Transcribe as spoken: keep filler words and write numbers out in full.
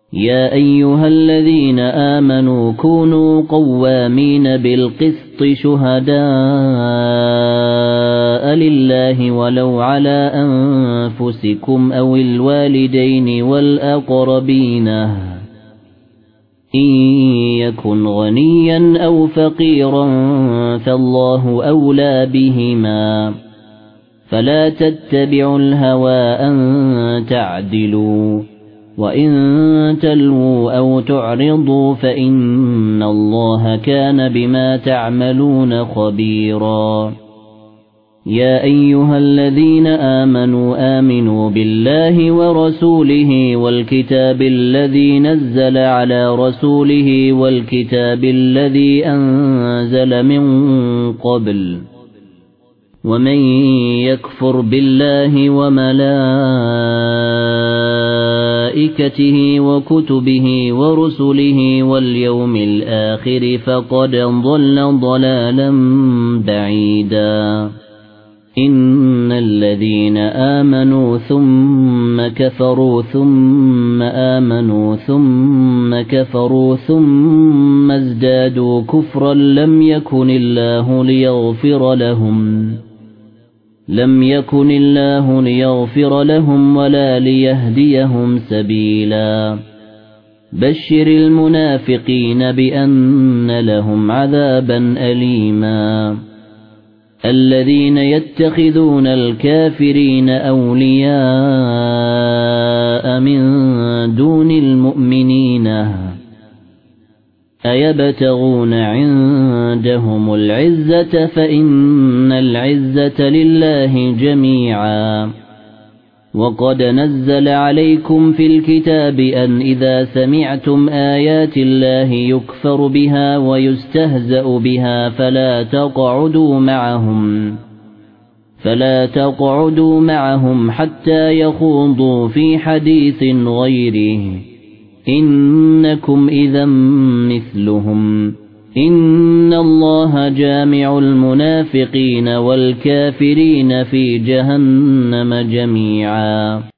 يا أيها الذين آمنوا كونوا قوامين بالقسط شهداء لله ولو على أنفسكم أو الوالدين والأقربين إن يكن غنيا أو فقيرا فالله أولى بهما فلا تتبعوا الهوى أن تعدلوا وإن تلووا أو تعرضوا فإن الله كان بما تعملون خبيرا يا أيها الذين آمنوا آمنوا بالله ورسوله والكتاب الذي نزل على رسوله والكتاب الذي أنزل من قبل ومن يكفر بالله وملائكته وكتبه ورسله واليوم الآخر فقد ضل ضلالا بعيدا إن الذين آمنوا ثم كفروا ثم آمنوا ثم كفروا ثم ازدادوا كفرا لم يكن الله ليغفر لهم لم يكن الله ليغفر لهم ولا ليهديهم سبيلا بشر المنافقين بأن لهم عذابا أليما الذين يتخذون الكافرين أولياء من دون المؤمنين أيبتغون عندهم العزة فإن العزة لله جميعا وقد نزل عليكم في الكتاب أن إذا سمعتم آيات الله يكفر بها ويستهزأ بها فلا تقعدوا معهم فلا تقعدوا معهم حتى يخوضوا في حديث غيره إنكم إذا مثلهم إن الله جامع المنافقين والكافرين في جهنم جميعا.